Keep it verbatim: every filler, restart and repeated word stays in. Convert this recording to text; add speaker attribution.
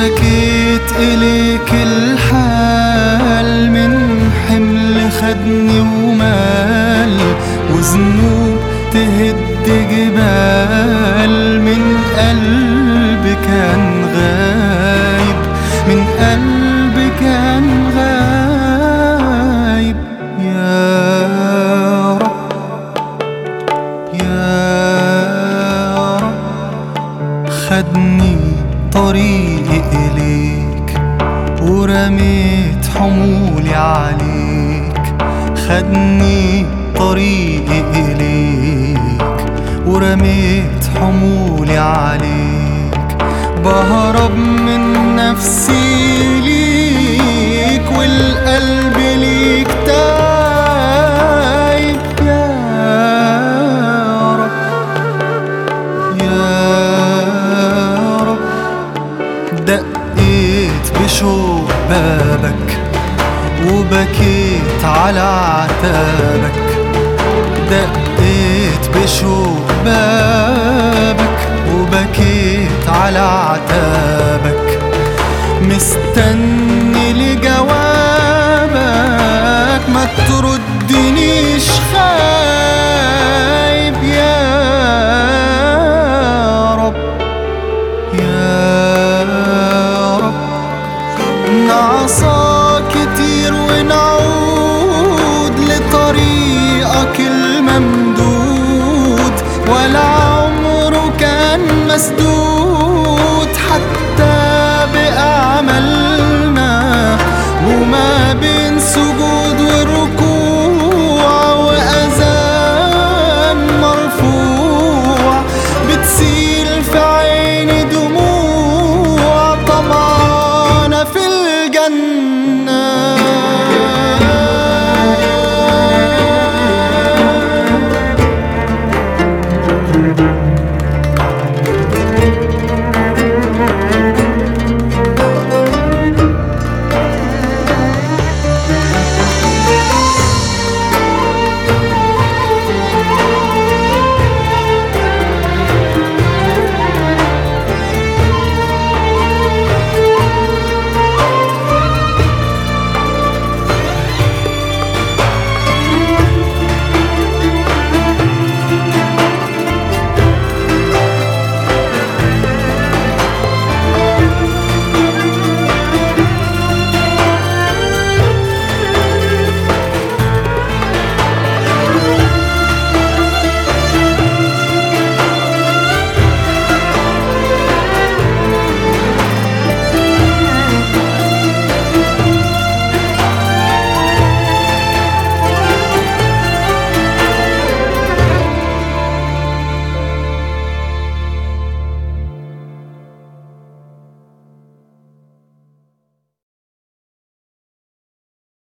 Speaker 1: اشتكيت إليك الحال من حمل خدني ومال وذنوب تهد جبال من قلبي كان غايب من قلبي كان غايب يا رب يا رب خدني طريقي إليك ورميت حمولي عليك خدني طريقي إليك ورميت حمولي عليك بهرب من نفسي ليك والقلب ليك تايب يا رب يا رب دقيت بشوق بابك وبكيت على عتابك دقيت بشوق بابك وبكيت على عتابك مستني لجوابك ما تردنيش خايب يا رب يا رب نعصى كتير ونعود لطريقك الممدود ولا عمره كان مسدود حتى بأعمالنا وما بين سجود